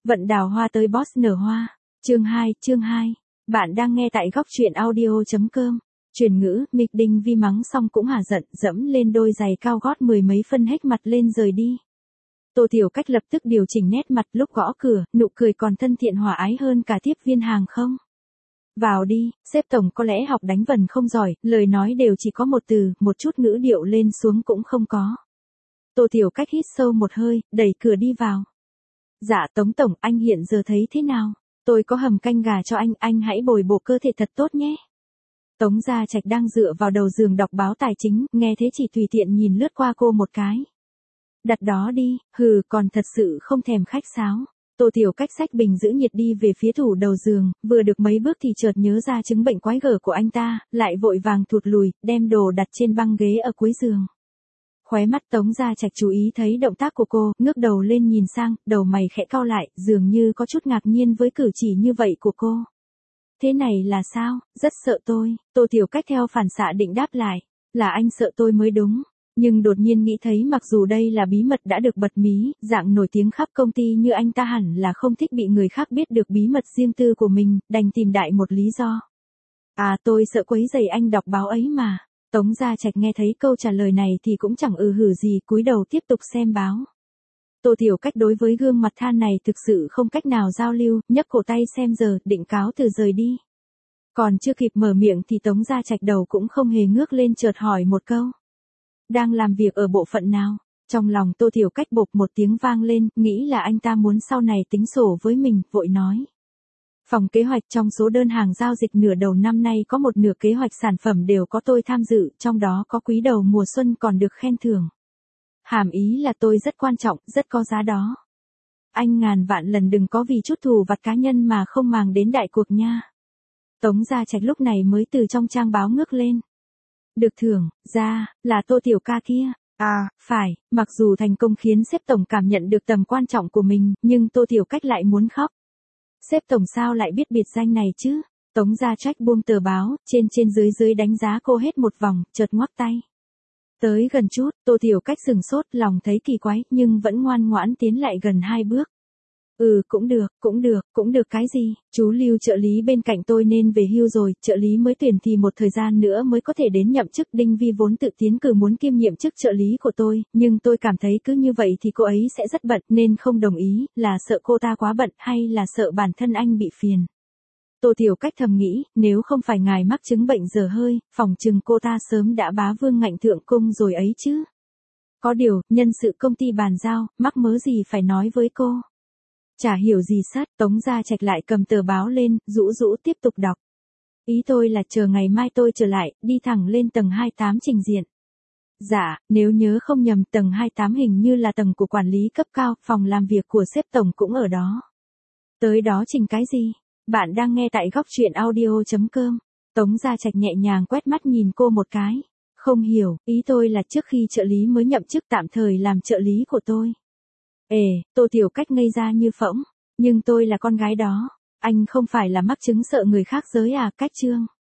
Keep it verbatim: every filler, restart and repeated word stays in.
Vận đào hoa tới boss nở hoa. Chương hai, chương hai. Bạn đang nghe tại góc truyện audio chấm com. Truyền ngữ, Mịch Đinh Vi mắng xong cũng hả giận, dẫm lên đôi giày cao gót mười mấy phân hếch mặt lên rời đi. Tô Tiểu Cách lập tức điều chỉnh nét mặt lúc gõ cửa, nụ cười còn thân thiện hòa ái hơn cả tiếp viên hàng không. Vào đi, sếp tổng có lẽ học đánh vần không giỏi, lời nói đều chỉ có một từ, một chút ngữ điệu lên xuống cũng không có. Tô Tiểu Cách hít sâu một hơi, đẩy cửa đi vào. Dạ Tống tổng, anh hiện giờ thấy thế nào? Tôi có hầm canh gà cho anh, anh hãy bồi bổ cơ thể thật tốt nhé. Tống Gia Trạch đang dựa vào đầu giường đọc báo tài chính, nghe thế chỉ tùy tiện nhìn lướt qua cô một cái. Đặt đó đi, hừ, còn thật sự không thèm khách sáo. Tô Tiểu Cách xách bình giữ nhiệt đi về phía tủ đầu giường, vừa được mấy bước thì chợt nhớ ra chứng bệnh quái gở của anh ta, lại vội vàng thụt lùi, đem đồ đặt trên băng ghế ở cuối giường. Khóe mắt Tống Gia Trạch chú ý thấy động tác của cô, ngước đầu lên nhìn sang, đầu mày khẽ cau lại, dường như có chút ngạc nhiên với cử chỉ như vậy của cô. Thế này là sao? Rất sợ tôi. Tô Tiểu Cách theo phản xạ định đáp lại, là anh sợ tôi mới đúng. Nhưng đột nhiên nghĩ thấy mặc dù đây là bí mật đã được bật mí, dạng nổi tiếng khắp công ty như anh ta hẳn là không thích bị người khác biết được bí mật riêng tư của mình, đành tìm đại một lý do. À, tôi sợ quấy rầy anh đọc báo ấy mà. Tống Gia Trạch nghe thấy câu trả lời này thì cũng chẳng ừ hử gì, cúi đầu tiếp tục xem báo. Tô Tiểu Cách đối với gương mặt than này thực sự không cách nào giao lưu, nhấc cổ tay xem giờ, định cáo từ rời đi. Còn chưa kịp mở miệng thì Tống Gia Trạch đầu cũng không hề ngước lên chợt hỏi một câu. Đang làm việc ở bộ phận nào? Trong lòng Tô Tiểu Cách bộp một tiếng vang lên, nghĩ là anh ta muốn sau này tính sổ với mình, vội nói. Phòng kế hoạch, trong số đơn hàng giao dịch nửa đầu năm nay có một nửa kế hoạch sản phẩm đều có tôi tham dự, trong đó có quý đầu mùa xuân còn được khen thưởng. Hàm ý là tôi rất quan trọng, rất có giá đó. Anh ngàn vạn lần đừng có vì chút thù vặt cá nhân mà không màng đến đại cuộc nha. Tống Gia Trạch lúc này mới từ trong trang báo ngước lên. Được thưởng, ra, là Tô Tiểu ca kia. À, phải, mặc dù thành công khiến sếp tổng cảm nhận được tầm quan trọng của mình, nhưng Tô Tiểu Cách lại muốn khóc. Sếp tổng sao lại biết biệt danh này chứ? Tống Gia Trạch buông tờ báo, trên trên dưới dưới đánh giá cô hết một vòng, chợt ngoắc tay. Tới gần chút, Tô Tiểu Cách sừng sốt, lòng thấy kỳ quái, nhưng vẫn ngoan ngoãn tiến lại gần hai bước. Ừ, cũng được, cũng được, cũng được cái gì, chú Lưu trợ lý bên cạnh tôi nên về hưu rồi, trợ lý mới tuyển thì một thời gian nữa mới có thể đến nhậm chức. Đinh Vi vốn tự tiến cử muốn kiêm nhiệm chức trợ lý của tôi, nhưng tôi cảm thấy cứ như vậy thì cô ấy sẽ rất bận nên không đồng ý, là sợ cô ta quá bận hay là sợ bản thân anh bị phiền. Tô Tiểu Cách thầm nghĩ, nếu không phải ngài mắc chứng bệnh dở hơi, phỏng chừng cô ta sớm đã bá vương ngạnh thượng cung rồi ấy chứ. Có điều, nhân sự công ty bàn giao, mắc mớ gì phải nói với cô. Chả hiểu gì sát, Tống Gia Trạch lại cầm tờ báo lên, rũ rũ tiếp tục đọc. Ý tôi là chờ ngày mai tôi trở lại, đi thẳng lên tầng hai mươi tám trình diện. Dạ, nếu nhớ không nhầm tầng hai mươi tám hình như là tầng của quản lý cấp cao, phòng làm việc của sếp tổng cũng ở đó. Tới đó trình cái gì? Bạn đang nghe tại góc truyện audio chấm com. Tống Gia Trạch nhẹ nhàng quét mắt nhìn cô một cái. Không hiểu, ý tôi là trước khi trợ lý mới nhậm chức tạm thời làm trợ lý của tôi. Ê, Tô Tiểu Cách ngây ra như phỗng, nhưng tôi là con gái đó, anh không phải là mắc chứng sợ người khác giới à, Cách Trương.